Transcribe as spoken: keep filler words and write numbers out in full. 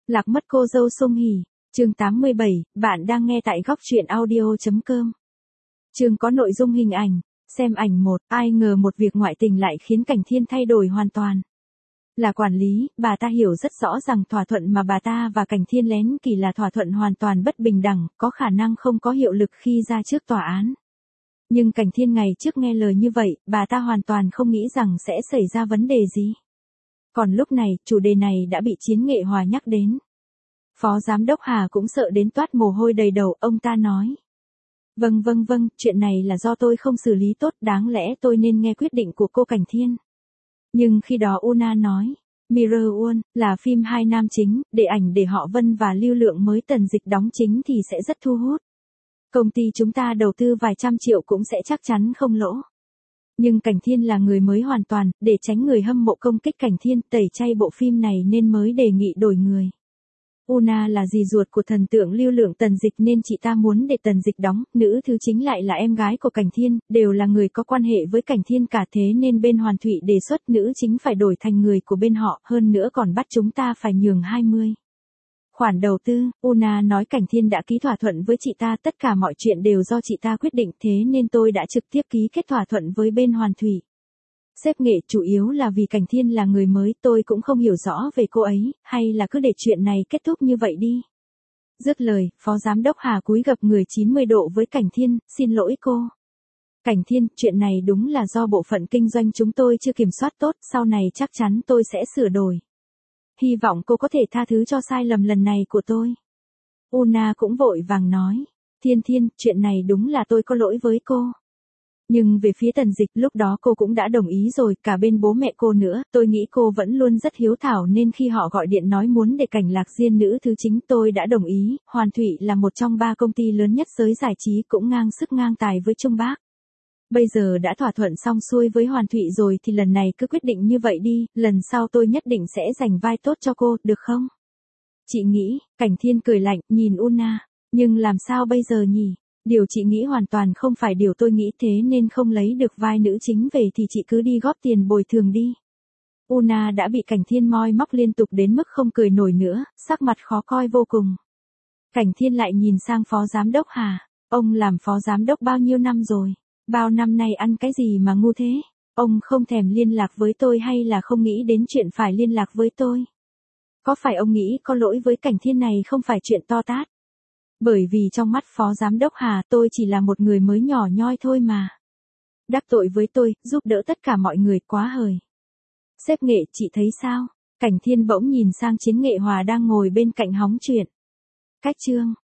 Lạc mất cô dâu Song Hỷ, chương tám mươi bảy, bạn đang nghe tại góc truyện audio chấm com. Chương có nội dung hình ảnh, xem ảnh một, ai ngờ một việc ngoại tình lại khiến Cảnh Thiên thay đổi hoàn toàn. Là quản lý, bà ta hiểu rất rõ rằng thỏa thuận mà bà ta và Cảnh Thiên lén kỳ là thỏa thuận hoàn toàn bất bình đẳng, có khả năng không có hiệu lực khi ra trước tòa án. Nhưng Cảnh Thiên ngày trước nghe lời như vậy, bà ta hoàn toàn không nghĩ rằng sẽ xảy ra vấn đề gì. Còn lúc này, chủ đề này đã bị Chiến Nghệ Hòa nhắc đến. Phó Giám đốc Hà cũng sợ đến toát mồ hôi đầy đầu, ông ta nói. Vâng vâng vâng, chuyện này là do tôi không xử lý tốt, đáng lẽ tôi nên nghe quyết định của cô Cảnh Thiên. Nhưng khi đó Una nói, Mirror One, là phim hai nam chính, để ảnh để họ Vân và Lưu Lượng mới Tần Dịch đóng chính thì sẽ rất thu hút. Công ty chúng ta đầu tư vài trăm triệu cũng sẽ chắc chắn không lỗ. Nhưng Cảnh Thiên là người mới hoàn toàn, để tránh người hâm mộ công kích Cảnh Thiên tẩy chay bộ phim này nên mới đề nghị đổi người. Una là dì ruột của thần tượng Lưu Lượng Tần Dịch nên chị ta muốn để Tần Dịch đóng, nữ thứ chính lại là em gái của Cảnh Thiên, đều là người có quan hệ với Cảnh Thiên cả thế nên bên Hoàn Thụy đề xuất nữ chính phải đổi thành người của bên họ, hơn nữa còn bắt chúng ta phải nhường hai mươi. Khoản đầu tư, Una nói Cảnh Thiên đã ký thỏa thuận với chị ta, tất cả mọi chuyện đều do chị ta quyết định, thế nên tôi đã trực tiếp ký kết thỏa thuận với bên Hoàn Thụy. Xếp Nghệ chủ yếu là vì Cảnh Thiên là người mới, tôi cũng không hiểu rõ về cô ấy, hay là cứ để chuyện này kết thúc như vậy đi. Dứt lời, Phó Giám đốc Hà cúi gập người chín mươi độ với Cảnh Thiên, xin lỗi cô. Cảnh Thiên, chuyện này đúng là do bộ phận kinh doanh chúng tôi chưa kiểm soát tốt, sau này chắc chắn tôi sẽ sửa đổi. Hy vọng cô có thể tha thứ cho sai lầm lần này của tôi. Una cũng vội vàng nói, Thiên Thiên, chuyện này đúng là tôi có lỗi với cô. Nhưng về phía Tần Dịch lúc đó cô cũng đã đồng ý rồi, cả bên bố mẹ cô nữa, tôi nghĩ cô vẫn luôn rất hiếu thảo nên khi họ gọi điện nói muốn để Cảnh Lạc Diên nữ thứ chính tôi đã đồng ý. Hoàn Thụy là một trong ba công ty lớn nhất giới giải trí, cũng ngang sức ngang tài với Trung Bác. Bây giờ đã thỏa thuận xong xuôi với Hoàn Thụy rồi thì lần này cứ quyết định như vậy đi, lần sau tôi nhất định sẽ dành vai tốt cho cô, được không? Chị nghĩ, Cảnh Thiên cười lạnh, nhìn Una, nhưng làm sao bây giờ nhỉ? Điều chị nghĩ hoàn toàn không phải điều tôi nghĩ, thế nên không lấy được vai nữ chính về thì chị cứ đi góp tiền bồi thường đi. Una đã bị Cảnh Thiên moi móc liên tục đến mức không cười nổi nữa, sắc mặt khó coi vô cùng. Cảnh Thiên lại nhìn sang Phó Giám đốc Hà, ông làm Phó Giám đốc bao nhiêu năm rồi? Bao năm nay ăn cái gì mà ngu thế? Ông không thèm liên lạc với tôi hay là không nghĩ đến chuyện phải liên lạc với tôi? Có phải ông nghĩ có lỗi với Cảnh Thiên này không phải chuyện to tát? Bởi vì trong mắt Phó Giám đốc Hà tôi chỉ là một người mới nhỏ nhoi thôi mà. Đắc tội với tôi, giúp đỡ tất cả mọi người quá hời. Xếp Nghệ, chị thấy sao? Cảnh Thiên bỗng nhìn sang Chiến Nghệ Hòa đang ngồi bên cạnh hóng chuyện. Cách chương.